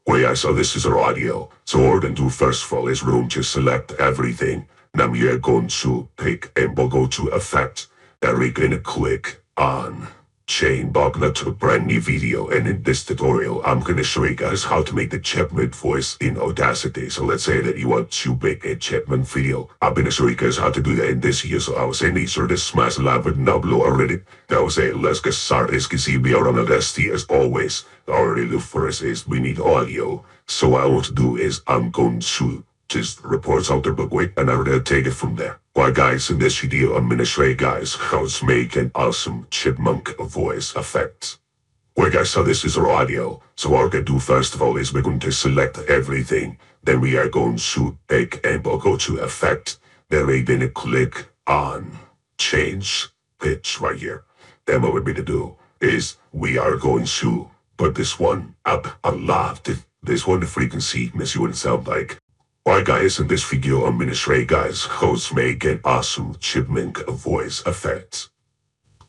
Well, yeah, so this is our audio. So what we're going to do first of all is we're going to select everything. Then we are going to pick and we'll go to effect. Then we're going to click on chain button to a brand new video. And in this tutorial, I'm going to show you guys how to make the Chipmunk voice in Audacity. So let's say that you want to make a Chipmunk video. I'm going to show you guys how to do that in this video. So I was saying these are the smash live and upload already. Now I was saying let's get started. As you can see, we are on Audacity as always. Already the first is we need audio. So what I want to do is I'm going to just report out there real quick and I'm gonna take it from there. Alright guys, in this video I'm gonna show you guys how to make an awesome chipmunk voice effect. Well guys, so this is our audio. So what we're gonna do first of all is we're going to select everything. Then we are going to pick and we'll go to effect. Then we're gonna click on change pitch right here. Then what we're gonna do is we are going to put this one up a lot. This one the frequency makes you what it sound like. Alright guys, in this video I'm gonna show you guys how to make an awesome chipmunk voice effect.